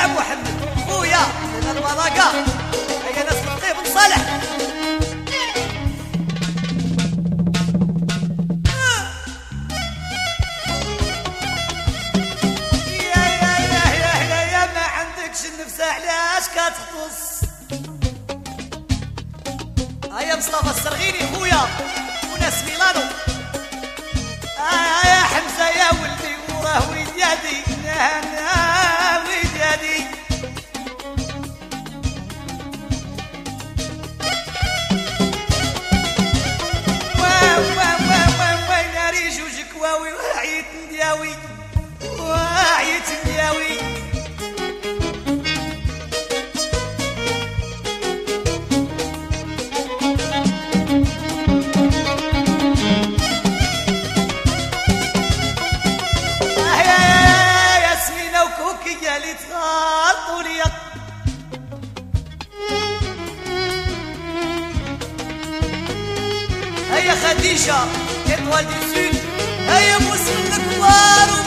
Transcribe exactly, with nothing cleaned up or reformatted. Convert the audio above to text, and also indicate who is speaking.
Speaker 1: يا محمد خويا لنا الملاقة هيا ناس الطيب نصالح. يا يا يا يا يا يا ما عندكش النفس علاش كتخص. هيا مصطفى السرغيني خويا وناس ميلانو. آه يا حمزة يا ولدي وراه وليدي انا وليدي. واو واو واو واو ناري جوج كواوي وعيت ندياوي وعيت ندياوي. اللي تغطوا لي هيا خديجة إطوال دي سود. هيا موسم الكبار